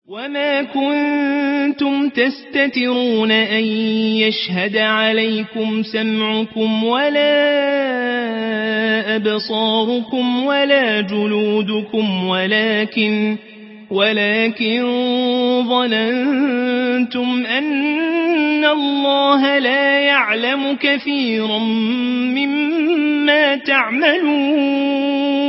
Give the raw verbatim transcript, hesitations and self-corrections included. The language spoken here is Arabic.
وما كنتم تستترون أن يشهد عليكم سمعكم ولا أبصاركم ولا جلودكم ولكن ولكن ظننتم أن الله لا يعلم كثيرا مما تعملون